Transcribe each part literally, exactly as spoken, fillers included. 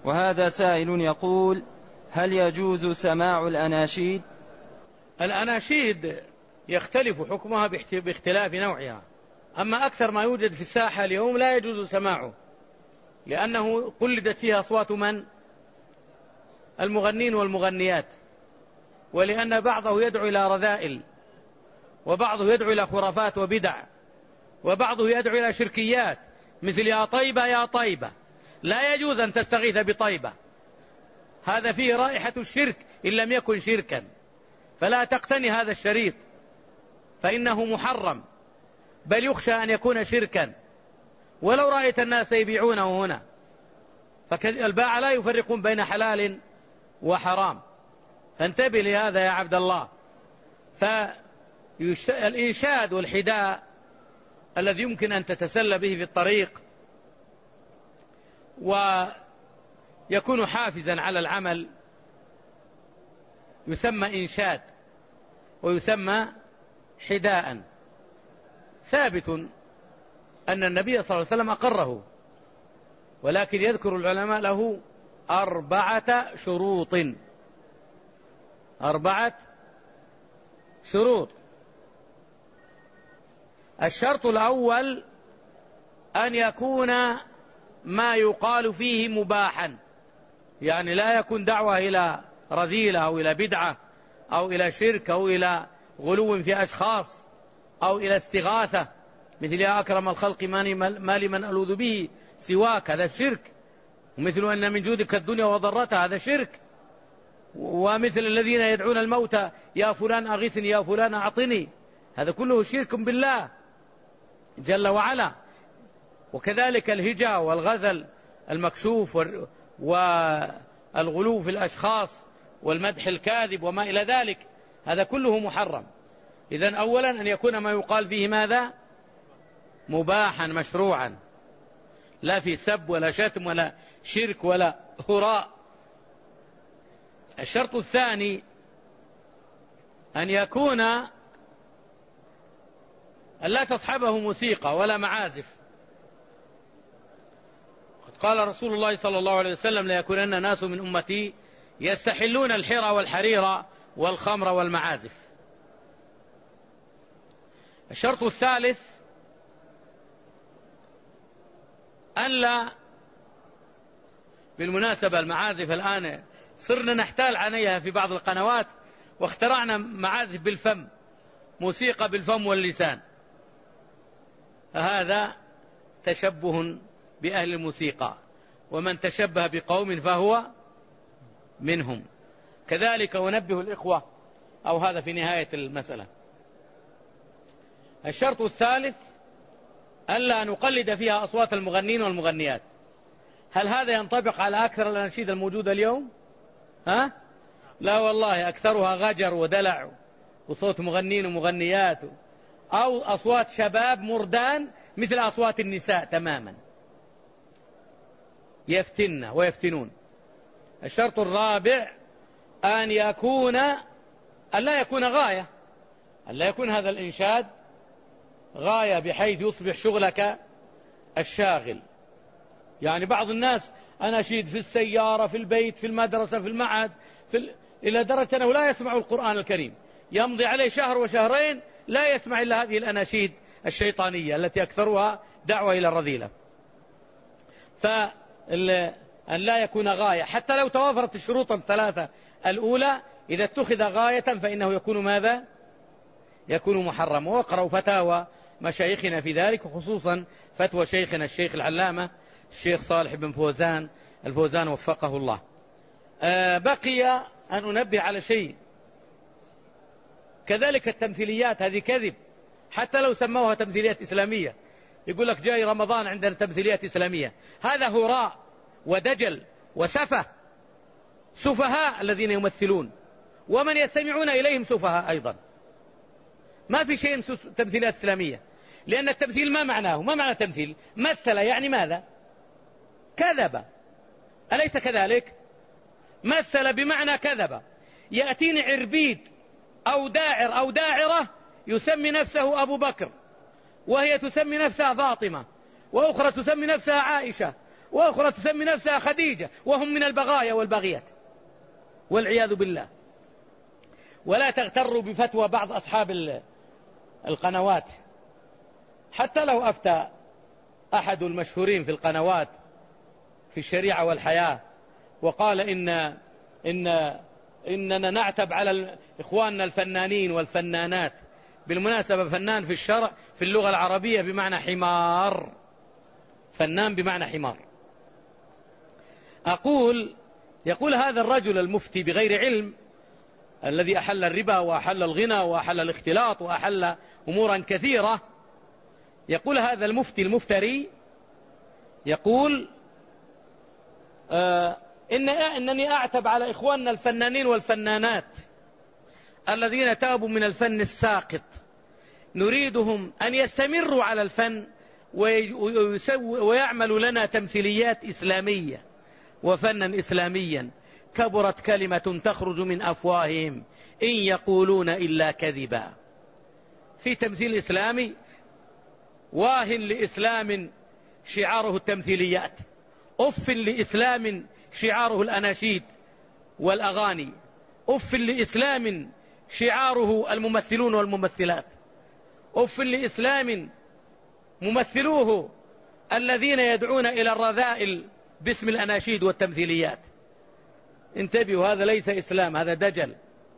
وهذا سائل يقول: هل يجوز سماع الأناشيد؟ الأناشيد يختلف حكمها باختلاف نوعها، أما أكثر ما يوجد في الساحة اليوم لا يجوز سماعه، لأنه قلدت فيها أصوات من؟ المغنين والمغنيات، ولأن بعضه يدعو إلى رذائل، وبعضه يدعو إلى خرافات وبدع، وبعضه يدعو إلى شركيات، مثل يا طيبة يا طيبة، لا يجوز أن تستغيث بطيبة، هذا فيه رائحة الشرك إن لم يكن شركا، فلا تقتني هذا الشريط فإنه محرم، بل يخشى أن يكون شركا، ولو رأيت الناس يبيعونه هنا، فالباعة لا يفرقون بين حلال وحرام، فانتبه لهذا يا عبد الله. فالإنشاد والحداء الذي يمكن أن تتسلى به في الطريق ويكون حافزا على العمل يسمى إنشاد ويسمى حداء، ثابت أن النبي صلى الله عليه وسلم أقره، ولكن يذكر العلماء له أربعة شروط أربعة شروط. الشرط الأول أن يكون ما يقال فيه مباحا، يعني لا يكون دعوة إلى رذيلة أو إلى بدعة أو إلى شرك أو إلى غلو في أشخاص أو إلى استغاثة، مثل يا أكرم الخلق ما لمن ألوذ به سواك، هذا الشرك، ومثل أن من جودك الدنيا وضرتها، هذا شرك، ومثل الذين يدعون الموتى يا فلان أغثني يا فلان أعطني، هذا كله شرك بالله جل وعلا. وكذلك الهجا والغزل المكشوف والغلو في الأشخاص والمدح الكاذب وما إلى ذلك، هذا كله محرم. إذن أولا أن يكون ما يقال فيه ماذا؟ مباحا مشروعا، لا في سب ولا شتم ولا شرك ولا هراء. الشرط الثاني أن يكون أن لا تصحبه موسيقى ولا معازف. قال رسول الله صلى الله عليه وسلم: ليكونن ناس من أمتي يستحلون الحرى والحرير والخمر والمعازف. الشرط الثالث أن لا، بالمناسبة المعازف الآن صرنا نحتال عليها في بعض القنوات، واخترعنا معازف بالفم، موسيقى بالفم واللسان، هذا تشبه بأهل الموسيقى، ومن تشبه بقوم فهو منهم. كذلك ونبه الإخوة، أو هذا في نهاية المسألة. الشرط الثالث ألا نقلد فيها أصوات المغنين والمغنيات. هل هذا ينطبق على أكثر الأناشيد الموجودة اليوم؟ ها؟ لا والله، أكثرها غجر ودلع وصوت مغنين ومغنيات، أو أصوات شباب مردان مثل أصوات النساء تماما، يفتن ويفتنون. الشرط الرابع أن يكون أن لا يكون غاية، أن لا يكون هذا الإنشاد غاية بحيث يصبح شغلك الشاغل. يعني بعض الناس أناشيد في السيارة، في البيت، في المدرسة، في المعهد، في ال... إلى درجة أنه لا يسمع القرآن الكريم، يمضي عليه شهر وشهرين لا يسمع إلا هذه الأناشيد الشيطانية التي أكثرها دعوة إلى الرذيلة. فأن لا يكون غاية، حتى لو توافرت الشروط الثلاثة الأولى، إذا اتخذ غاية فإنه يكون ماذا؟ يكون محرم. وقرأوا فتاوى مشايخنا في ذلك، وخصوصا فتوى شيخنا الشيخ العلامة الشيخ صالح بن فوزان الفوزان وفقه الله. آه بقي أن أنبه على شيء، كذلك التمثيليات هذه كذب، حتى لو سموها تمثيليات إسلامية، يقول لك جاي رمضان عندنا تمثيليات إسلامية، هذا هراء ودجل وسفه، سفهاء الذين يمثلون، ومن يستمعون إليهم سفهاء أيضا. ما في شيء تمثيلات إسلامية، لأن التمثيل ما معناه، ما معنى تمثيل؟ مثل يعني ماذا؟ كذب، أليس كذلك؟ مثل بمعنى كذب. يأتيني عربيد أو داعر أو داعرة يسمي نفسه أبو بكر، وهي تسمي نفسها فاطمة، وأخرى تسمي نفسها عائشة، وأخرى تسمي نفسها خديجة، وهم من البغايا والباغيات والعياذ بالله. ولا تغتروا بفتوى بعض أصحاب القنوات، حتى لو أفتى أحد المشهورين في القنوات في الشريعة والحياة وقال إن إن إننا نعتب على إخواننا الفنانين والفنانات. بالمناسبة فنان في الشرع في اللغة العربية بمعنى حمار، فنان بمعنى حمار. أقول يقول هذا الرجل المفتي بغير علم الذي أحل الربا وأحل الغنى وأحل الاختلاط وأحل أمورا كثيرة، يقول هذا المفتي المفتري يقول آه إن إنني أعتب على إخواننا الفنانين والفنانات الذين تابوا من الفن الساقط، نريدهم أن يستمروا على الفن ويعملوا لنا تمثيليات إسلامية وفنا إسلاميا. كبرت كلمة تخرج من أفواههم إن يقولون إلا كذبا. في تمثيل إسلامي واهن لإسلام شعاره التمثيليات، أف لإسلام شعاره الأناشيد والأغاني، أف لإسلام شعاره الممثلون والممثلات، أف لإسلام ممثلوه الذين يدعون إلى الرذائل باسم الأناشيد والتمثيليات. انتبهوا، هذا ليس إسلام، هذا دجل،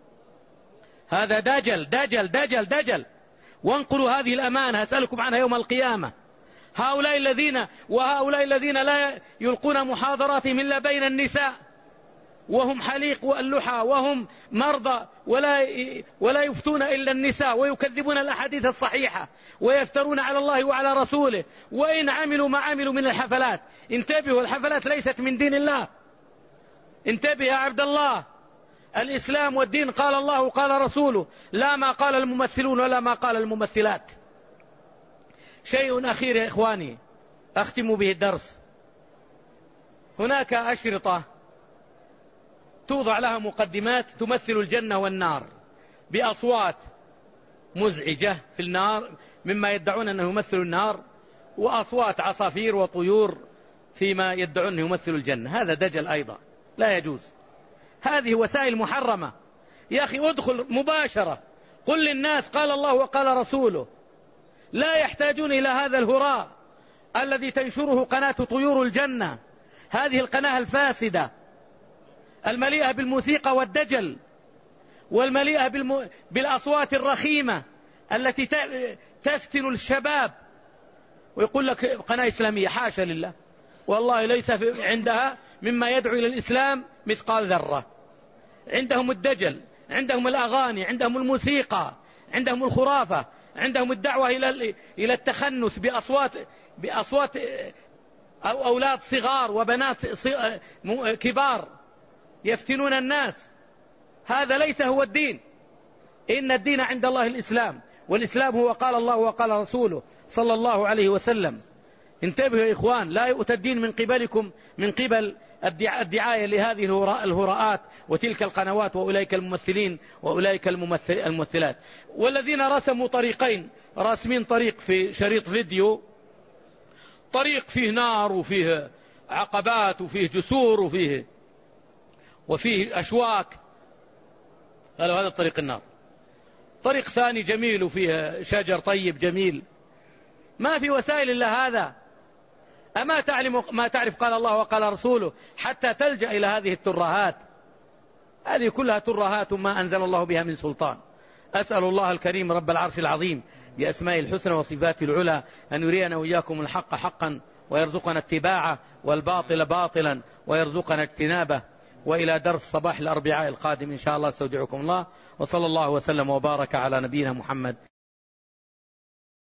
هذا دجل دجل دجل دجل. وانقلوا هذه الأمانة أسألكم عنها يوم القيامة. هؤلاء الذين وهؤلاء الذين لا يلقون محاضراتهم إلا بين النساء، وهم حليق واللحى، وهم مرضى ولا ولا يفتون إلا النساء، ويكذبون الأحاديث الصحيحة ويفترون على الله وعلى رسوله، وإن عملوا ما عملوا من الحفلات. انتبهوا، الحفلات ليست من دين الله. انتبه يا عبد الله، الإسلام والدين قال الله وقال رسوله، لا ما قال الممثلون ولا ما قال الممثلات. شيء أخير يا إخواني أختم به الدرس. هناك أشرطة توضع لها مقدمات تمثل الجنة والنار بأصوات مزعجة في النار مما يدعون أنه يمثل النار، وأصوات عصافير وطيور فيما يدعون أنه يمثل الجنة. هذا دجل أيضا لا يجوز. هذه وسائل محرمة. يا أخي ادخل مباشرة، قل للناس قال الله وقال رسوله. لا يحتاجون إلى هذا الهراء الذي تنشره قناة طيور الجنة، هذه القناة الفاسدة المليئة بالموسيقى والدجل، والمليئة بالم... بالأصوات الرخيمة التي تفتن الشباب، ويقول لك قناة إسلامية. حاشا لله، والله ليس عندها مما يدعو إلى الإسلام مثقال ذرة. عندهم الدجل، عندهم الأغاني، عندهم الموسيقى، عندهم الخرافة، عندهم الدعوة إلى إلى التخنث بأصوات بأصوات أو أولاد صغار وبنات كبار يفتنون الناس. هذا ليس هو الدين. إن الدين عند الله الإسلام، والإسلام هو قال الله وقال رسوله صلى الله عليه وسلم. انتبهوا يا إخوان، لا يؤتى الدين من قبلكم من قبل الدعاية لهذه الهراءات وتلك القنوات وأولئك الممثلين وأولئك الممثلات. والذين رسموا طريقين، راسمين طريق في شريط فيديو، طريق فيه نار وفيه عقبات وفيه جسور وفيه وفيه أشواك، قالوا هذا طريق النار. طريق ثاني جميل وفيه شجر طيب جميل. ما في وسائل إلا هذا. أما تعلم ما تعرف قال الله وقال رسوله حتى تلجأ إلى هذه الترهات؟ هذه كلها ترهات ما أنزل الله بها من سلطان. أسأل الله الكريم رب العرش العظيم بأسمائه الحسنى وصفاته العلى أن يرينا وإياكم الحق حقا ويرزقنا اتباعه، والباطل باطلا ويرزقنا اجتنابه. وإلى درس صباح الأربعاء القادم إن شاء الله استودعكم الله، وصلى الله وسلم وبارك على نبينا محمد.